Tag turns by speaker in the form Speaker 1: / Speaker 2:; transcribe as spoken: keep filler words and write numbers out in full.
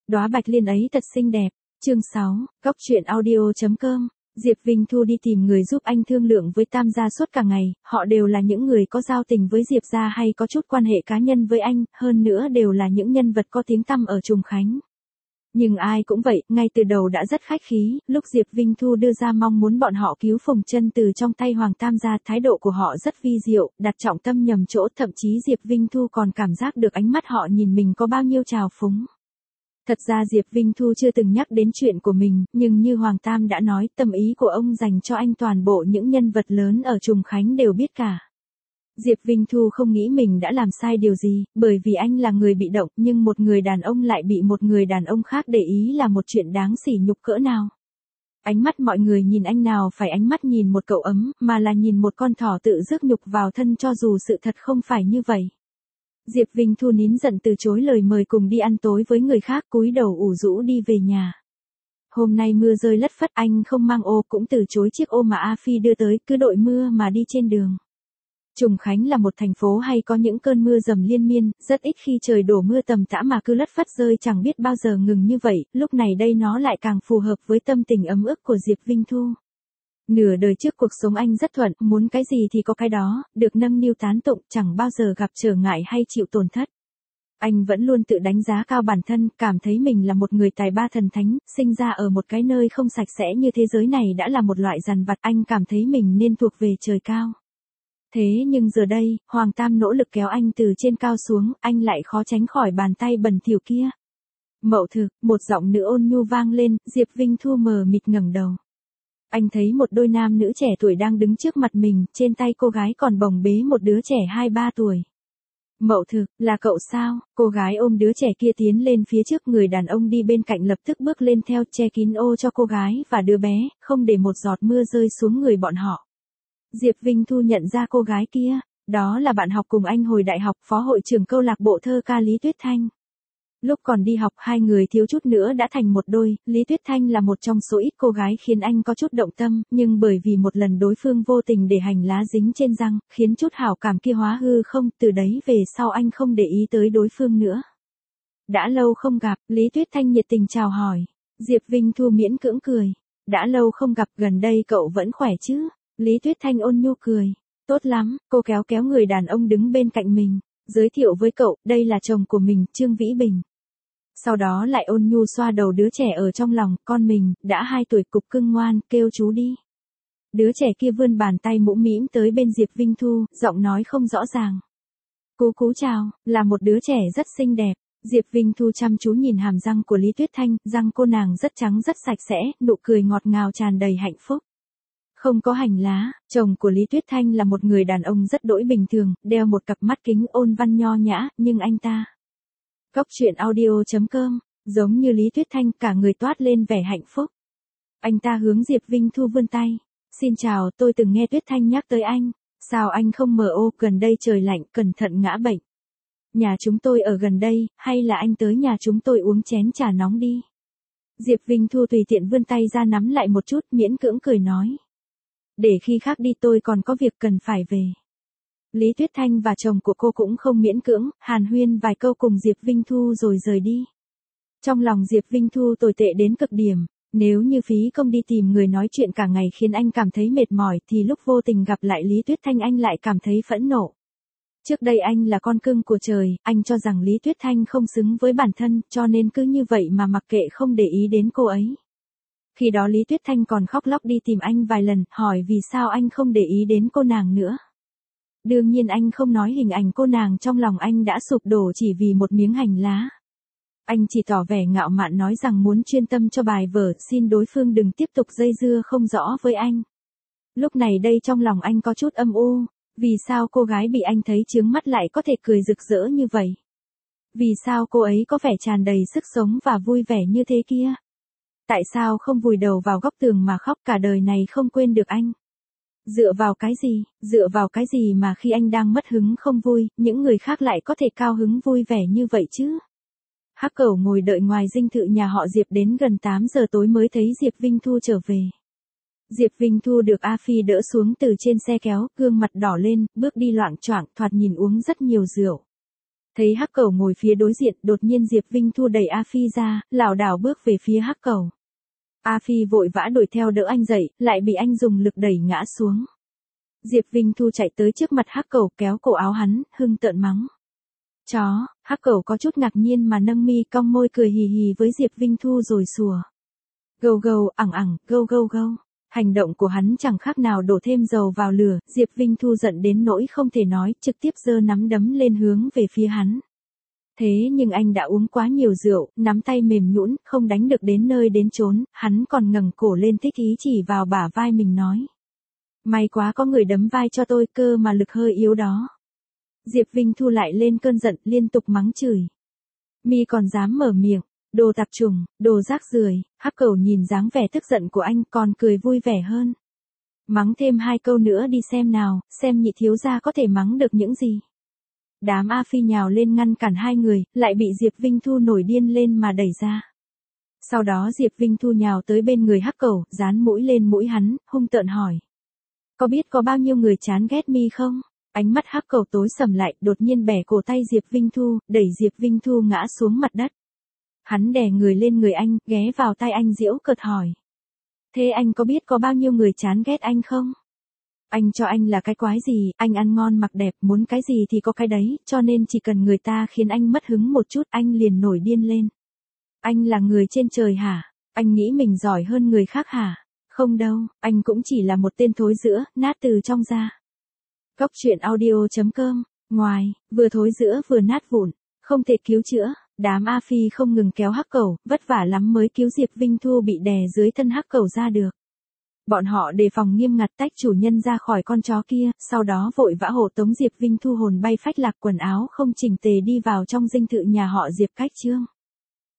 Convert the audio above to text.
Speaker 1: đóa bạch liên ấy thật xinh đẹp. Chương sáu, góc truyện audio chấm com. Diệp Vinh Thu đi tìm người giúp anh thương lượng với Tam gia suốt cả ngày, họ đều là những người có giao tình với Diệp gia hay có chút quan hệ cá nhân với anh, hơn nữa đều là những nhân vật có tiếng tăm ở Trùng Khánh. Nhưng ai cũng vậy, ngay từ đầu đã rất khách khí, lúc Diệp Vinh Thu đưa ra mong muốn bọn họ cứu Phùng Chân từ trong tay Hoàng Tam gia, thái độ của họ rất vi diệu, đặt trọng tâm nhầm chỗ, thậm chí Diệp Vinh Thu còn cảm giác được ánh mắt họ nhìn mình có bao nhiêu trào phúng. Thật ra Diệp Vinh Thu chưa từng nhắc đến chuyện của mình, nhưng như Hoàng Tam đã nói, tâm ý của ông dành cho anh toàn bộ những nhân vật lớn ở Trùng Khánh đều biết cả. Diệp Vinh Thu không nghĩ mình đã làm sai điều gì, bởi vì anh là người bị động, nhưng một người đàn ông lại bị một người đàn ông khác để ý là một chuyện đáng sỉ nhục cỡ nào. Ánh mắt mọi người nhìn anh nào phải ánh mắt nhìn một cậu ấm, mà là nhìn một con thỏ tự rước nhục vào thân, cho dù sự thật không phải như vậy. Diệp Vinh Thu nín giận từ chối lời mời cùng đi ăn tối với người khác, cúi đầu ủ rũ đi về nhà. Hôm nay mưa rơi lất phất, anh không mang ô cũng từ chối chiếc ô mà A Phi đưa tới, cứ đội mưa mà đi trên đường. Trùng Khánh là một thành phố hay có những cơn mưa dầm liên miên, rất ít khi trời đổ mưa tầm tã mà cứ lất phất rơi chẳng biết bao giờ ngừng như vậy, lúc này đây nó lại càng phù hợp với tâm tình ấm ức của Diệp Vinh Thu. Nửa đời trước cuộc sống anh rất thuận, muốn cái gì thì có cái đó, được nâng niu tán tụng, chẳng bao giờ gặp trở ngại hay chịu tổn thất. Anh vẫn luôn tự đánh giá cao bản thân, cảm thấy mình là một người tài ba thần thánh, sinh ra ở một cái nơi không sạch sẽ như thế giới này đã là một loại dằn vặt, anh cảm thấy mình nên thuộc về trời cao. Thế nhưng giờ đây, Hoàng Tam nỗ lực kéo anh từ trên cao xuống, anh lại khó tránh khỏi bàn tay bẩn thỉu kia. Mậu thực, một giọng nữ ôn nhu vang lên, Diệp Vinh Thu mờ mịt ngẩng đầu. Anh thấy một đôi nam nữ trẻ tuổi đang đứng trước mặt mình, trên tay cô gái còn bồng bế một đứa trẻ hai ba tuổi. Mậu thực, là cậu sao? Cô gái ôm đứa trẻ kia tiến lên phía trước, người đàn ông đi bên cạnh lập tức bước lên theo, che kín ô cho cô gái và đứa bé, không để một giọt mưa rơi xuống người bọn họ. Diệp Vinh Thu nhận ra cô gái kia, đó là bạn học cùng anh hồi đại học, phó hội trưởng câu lạc bộ thơ ca Lý Tuyết Thanh. Lúc còn đi học hai người thiếu chút nữa đã thành một đôi, Lý Tuyết Thanh là một trong số ít cô gái khiến anh có chút động tâm, nhưng bởi vì một lần đối phương vô tình để hành lá dính trên răng, khiến chút hảo cảm kia hóa hư không, từ đấy về sau anh không để ý tới đối phương nữa. Đã lâu không gặp, Lý Tuyết Thanh nhiệt tình chào hỏi. Diệp Vinh Thu miễn cưỡng cười. Đã lâu không gặp, gần đây cậu vẫn khỏe chứ? Lý Tuyết Thanh ôn nhu cười. Tốt lắm, cô kéo kéo người đàn ông đứng bên cạnh mình. Giới thiệu với cậu, đây là chồng của mình, Trương Vĩ Bình. Sau đó lại ôn nhu xoa đầu đứa trẻ ở trong lòng, con mình, đã hai tuổi, cục cưng ngoan, kêu chú đi. Đứa trẻ kia vươn bàn tay mũm mĩm tới bên Diệp Vinh Thu, giọng nói không rõ ràng. Cú cú chào, là một đứa trẻ rất xinh đẹp. Diệp Vinh Thu chăm chú nhìn hàm răng của Lý Tuyết Thanh, răng cô nàng rất trắng rất sạch sẽ, nụ cười ngọt ngào tràn đầy hạnh phúc. Không có hành lá, chồng của Lý Tuyết Thanh là một người đàn ông rất đỗi bình thường, đeo một cặp mắt kính ôn văn nho nhã, nhưng anh ta. Góc truyện audio chấm com, giống như Lý Tuyết Thanh, cả người toát lên vẻ hạnh phúc. Anh ta hướng Diệp Vinh Thu vươn tay. Xin chào, tôi từng nghe Tuyết Thanh nhắc tới anh. Sao anh không mở ô, gần đây trời lạnh, cẩn thận ngã bệnh. Nhà chúng tôi ở gần đây, hay là anh tới nhà chúng tôi uống chén trà nóng đi. Diệp Vinh Thu tùy tiện vươn tay ra nắm lại một chút, miễn cưỡng cười nói. Để khi khác đi, tôi còn có việc cần phải về. Lý Tuyết Thanh và chồng của cô cũng không miễn cưỡng, hàn huyên vài câu cùng Diệp Vinh Thu rồi rời đi. Trong lòng Diệp Vinh Thu tồi tệ đến cực điểm, nếu như phí công đi tìm người nói chuyện cả ngày khiến anh cảm thấy mệt mỏi thì lúc vô tình gặp lại Lý Tuyết Thanh anh lại cảm thấy phẫn nộ. Trước đây anh là con cưng của trời, anh cho rằng Lý Tuyết Thanh không xứng với bản thân, cho nên cứ như vậy mà mặc kệ không để ý đến cô ấy. Khi đó Lý Tuyết Thanh còn khóc lóc đi tìm anh vài lần, hỏi vì sao anh không để ý đến cô nàng nữa. Đương nhiên anh không nói hình ảnh cô nàng trong lòng anh đã sụp đổ chỉ vì một miếng hành lá. Anh chỉ tỏ vẻ ngạo mạn nói rằng muốn chuyên tâm cho bài vở, xin đối phương đừng tiếp tục dây dưa không rõ với anh. Lúc này đây trong lòng anh có chút âm u, vì sao cô gái bị anh thấy chướng mắt lại có thể cười rực rỡ như vậy? Vì sao cô ấy có vẻ tràn đầy sức sống và vui vẻ như thế kia? Tại sao không vùi đầu vào góc tường mà khóc cả đời này không quên được anh? Dựa vào cái gì, dựa vào cái gì mà khi anh đang mất hứng không vui, những người khác lại có thể cao hứng vui vẻ như vậy chứ? Hắc Cẩu ngồi đợi ngoài dinh thự nhà họ Diệp đến gần tám giờ tối mới thấy Diệp Vinh Thu trở về. Diệp Vinh Thu được A Phi đỡ xuống từ trên xe kéo, gương mặt đỏ lên, bước đi loạng choạng, thoạt nhìn uống rất nhiều rượu. Thấy hắc cẩu ngồi phía đối diện, đột nhiên Diệp Vinh Thu đẩy A Phi ra, lảo đảo bước về phía hắc cẩu. A Phi vội vã đuổi theo đỡ anh dậy, lại bị anh dùng lực đẩy ngã xuống. Diệp Vinh Thu chạy tới trước mặt hắc cẩu kéo cổ áo hắn, hưng tợn mắng. Chó, hắc cẩu có chút ngạc nhiên mà nâng mi cong môi cười hì hì với Diệp Vinh Thu rồi sủa. Gâu gâu, ẳng ẳng, gâu gâu gâu. Hành động của hắn chẳng khác nào đổ thêm dầu vào lửa, Diệp Vinh Thu giận đến nỗi không thể nói, trực tiếp giơ nắm đấm lên hướng về phía hắn. Thế nhưng anh đã uống quá nhiều rượu, nắm tay mềm nhũn, không đánh được đến nơi đến chốn, hắn còn ngẩng cổ lên thích ý chỉ vào bả vai mình nói. May quá có người đấm vai cho tôi, cơ mà lực hơi yếu đó. Diệp Vinh Thu lại lên cơn giận, liên tục mắng chửi. Mi còn dám mở miệng, đồ tạp chủng, đồ rác rưởi. Hắc cẩu nhìn dáng vẻ tức giận của anh còn cười vui vẻ hơn. Mắng thêm hai câu nữa đi xem nào, xem nhị thiếu gia có thể mắng được những gì. Đám A Phi nhào lên ngăn cản hai người, lại bị Diệp Vinh Thu nổi điên lên mà đẩy ra. Sau đó Diệp Vinh Thu nhào tới bên người hắc cẩu, dán mũi lên mũi hắn, hung tợn hỏi. Có biết có bao nhiêu người chán ghét Mi không? Ánh mắt hắc cẩu tối sầm lại, đột nhiên bẻ cổ tay Diệp Vinh Thu, đẩy Diệp Vinh Thu ngã xuống mặt đất. Hắn đè người lên người anh, ghé vào tai anh giễu cợt hỏi. Thế anh có biết có bao nhiêu người chán ghét anh không? Anh cho anh là cái quái gì, anh ăn ngon mặc đẹp, muốn cái gì thì có cái đấy, cho nên chỉ cần người ta khiến anh mất hứng một chút, anh liền nổi điên lên. Anh là người trên trời hả? Anh nghĩ mình giỏi hơn người khác hả? Không đâu, anh cũng chỉ là một tên thối rữa, nát từ trong ra. Góc truyện audio chấm com, ngoài, vừa thối rữa vừa nát vụn, không thể cứu chữa, đám A Phi không ngừng kéo hắc cẩu, vất vả lắm mới cứu Diệp Vinh Thu bị đè dưới thân hắc cẩu ra được. Bọn họ đề phòng nghiêm ngặt tách chủ nhân ra khỏi con chó kia, sau đó vội vã hộ tống Diệp Vinh Thu hồn bay phách lạc quần áo không chỉnh tề đi vào trong dinh thự nhà họ Diệp cách Trương.